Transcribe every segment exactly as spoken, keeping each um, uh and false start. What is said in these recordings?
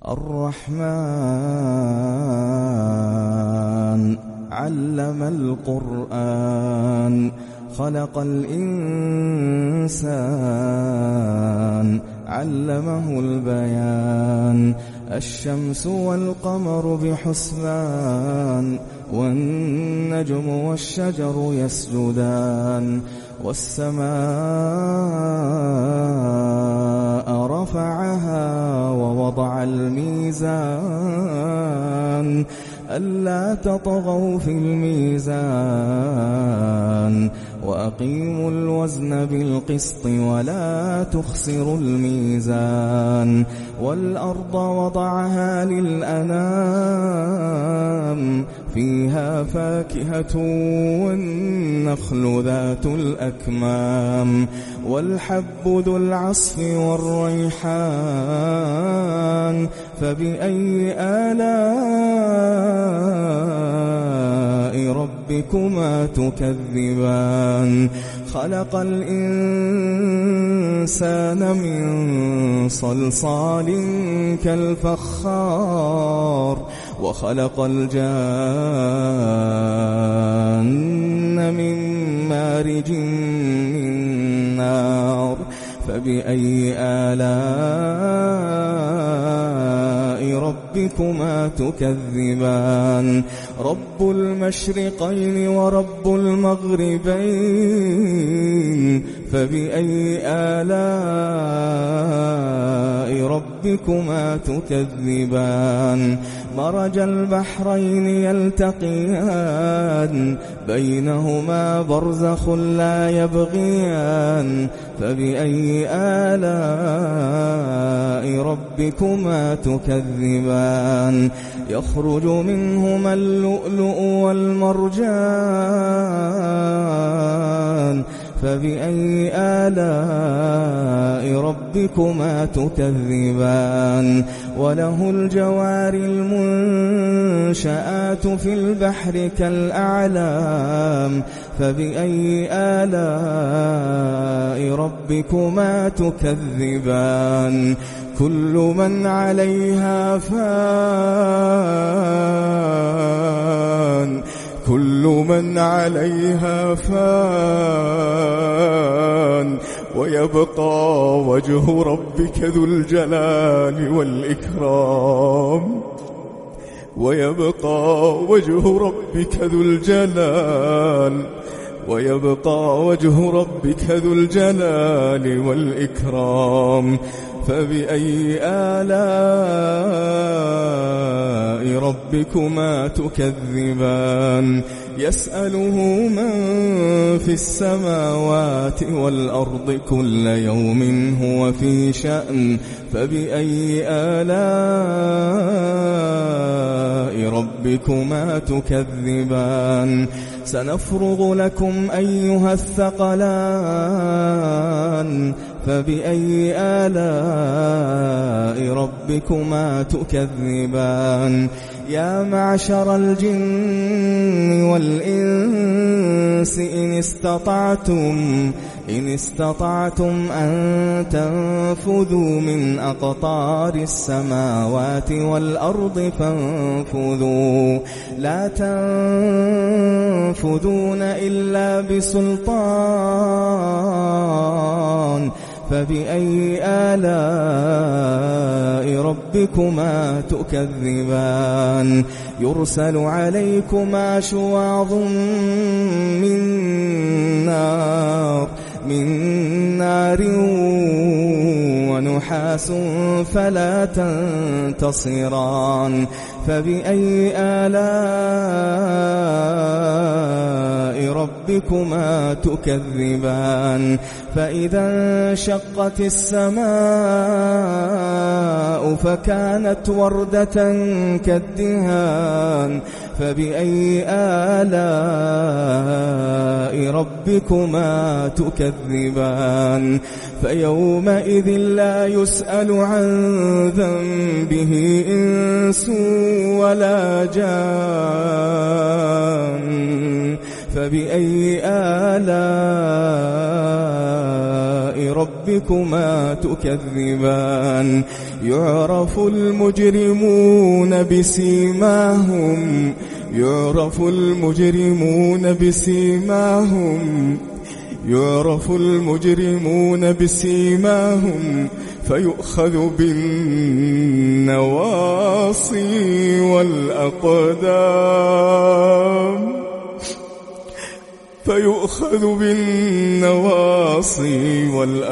الرحمن علم القرآن خلق الإنسان علمه البيان الشمس والقمر بحسبان والنجم والشجر يسجدان والسماء رفعها ووضع الميزان ألا تطغوا في الميزان وأقيموا الوزن بالقسط ولا تخسروا الميزان والأرض وضعها للأنام فيها فاكهة والنخل ذات الأكمام والحب ذو العصف والريحان فبأي آلاء ربكما تكذبان خلق الإنسان من صلصال كالفخار وخلق الجان من مارج من نار فبأي آلاء ربكما تكذبان رب المشرقين ورب المغربين فبأي آلاء ربكما تكذبان مرج البحرين يلتقيان بينهما برزخ لا يبغيان فبأي آلاء ربكما تكذبان يخرج منهما اللؤلؤ والمرجان فبأي آلاء ربكما تكذبان وله الجوار المنشآت في البحر كالأعلام فبأي آلاء ربكما تكذبان كل من عليها فان كل من عليها فان ويبقى وجه ربك ذو الجلال والإكرام ويبقى وجه ربك ذو الجلال ويبقى وجه ربك ذو الجلال والإكرام فبأي آلاء ربكما تكذبان يسأله من في السماوات والأرض كل يوم هو في شأن فبأي آلاء ربكما تكذبان سنفرغ لكم أيها الثقلان فبأي آلاء ربكما تكذبان يا معشر الجن والإنس إن استطعتم إن استطعتم أن تنفذوا من أقطار السماوات والأرض فانفذوا لا تنفذون إلا بسلطان فبأي آلاء ربكما تكذبان يرسل عليكما شواظ من نار من نار ونحاس فلا تنتصران فبأي آلاء ربكما تكذبان فإذا انشقت السماء فكانت وردة كالدهان فبأي آلاء ربكما تكذبان فيومئذ لا يسأل عن ذنبه إنس ولا جان فبأي آلاء ربكما تكذبان يعرف المجرمون بسيماهم يعرف المجرمون بسيماهم يعرف المجرمون بسيماهم فيؤخذ بالنواصي والأقدام فيؤخذ بالنواصي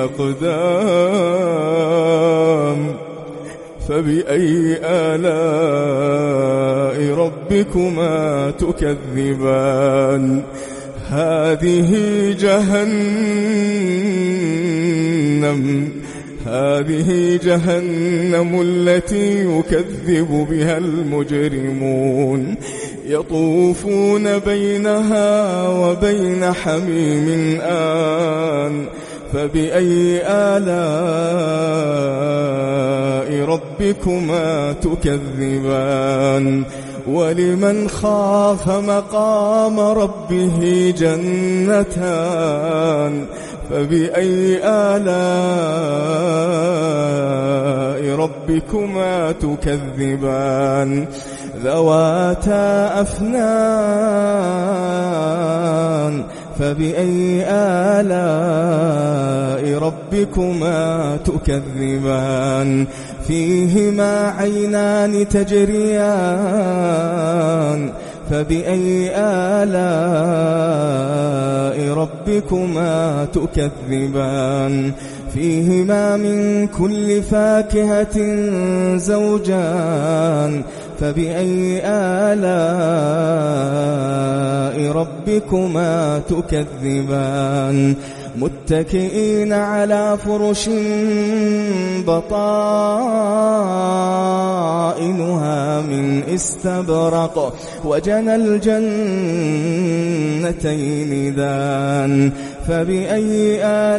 والأقدام فبأي آلاء ربكما تكذبان هذه جهنم هذه جهنم التي يكذب بها المجرمون يطوفون بينها وبين حميم آن فبأي آلاء ربكما تكذبان ولمن خاف مقام ربه جنتان فبأي آلاء ربكما تكذبان ذواتا أفنان فبأي آلاء ربكما تكذبان فيهما عينان تجريان فبأي آلاء ربكما تكذبان فيهما من كل فاكهة زوجان فبأي آلاء ربكما تكذبان متكئين على فرش بطائنها من استبرق وجنى الجنتين دان فبأي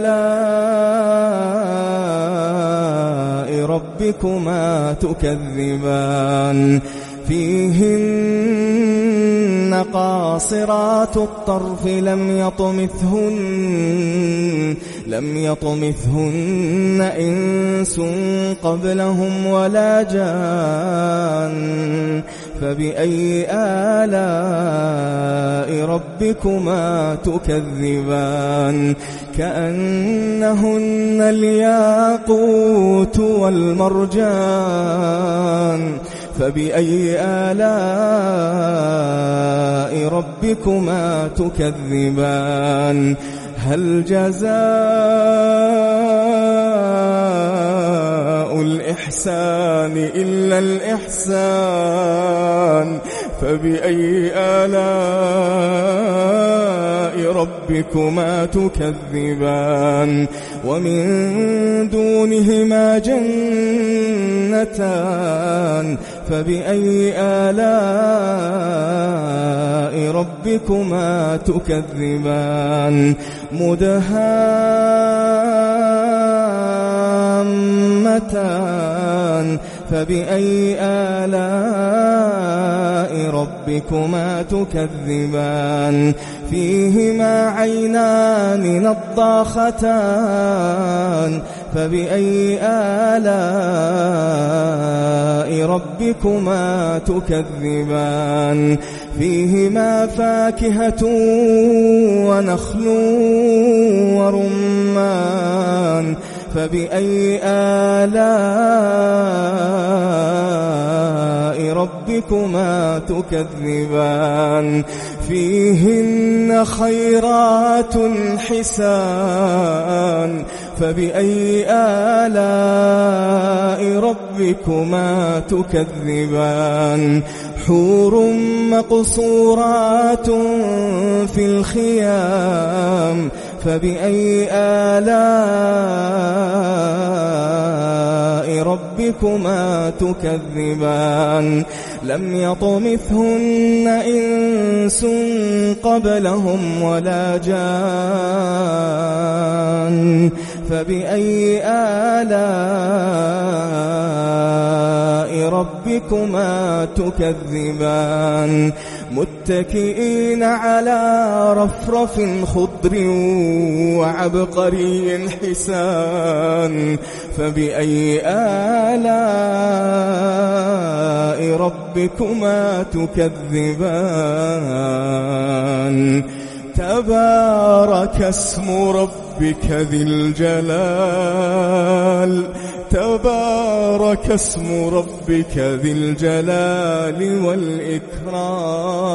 آلاء ربكما تكذبان فيهن قاصرات الطرف لم يطمثهن لم يطمثهن إنس قبلهم ولا جان فبأي آلاء ربكما تكذبان كأنهن الياقوت والمرجان فبأي آلاء ربكما تكذبان هل جزاء الإحسان إلا الإحسان فبأي آلاء ربكما تكذبان ومن دونهما جنتان فبأي آلاء ربكما تكذبان مدهامتان فبأي آلاء ربكما تكذبان فيهما عينان نضاختان فبأي آلاء ربكما تكذبان فيهما فاكهة ونخل ورمان فبأي آلاء ربكما تكذبان فيهن خيرات حسان فبأي آلاء ربكما تكذبان حور مقصورات في الخيام فبأي آلاء ربكما تكذبان لم يطمثهن إنس قبلهم ولا جان فبأي آلاء ربكما تكذبان متكئين على رفرف خضر وعبقري حسان فبأي آلاء ربكما تكذبان تبارك اسم ربك ذي الجلال تبارك اسم ربك ذي الجلال والإكرام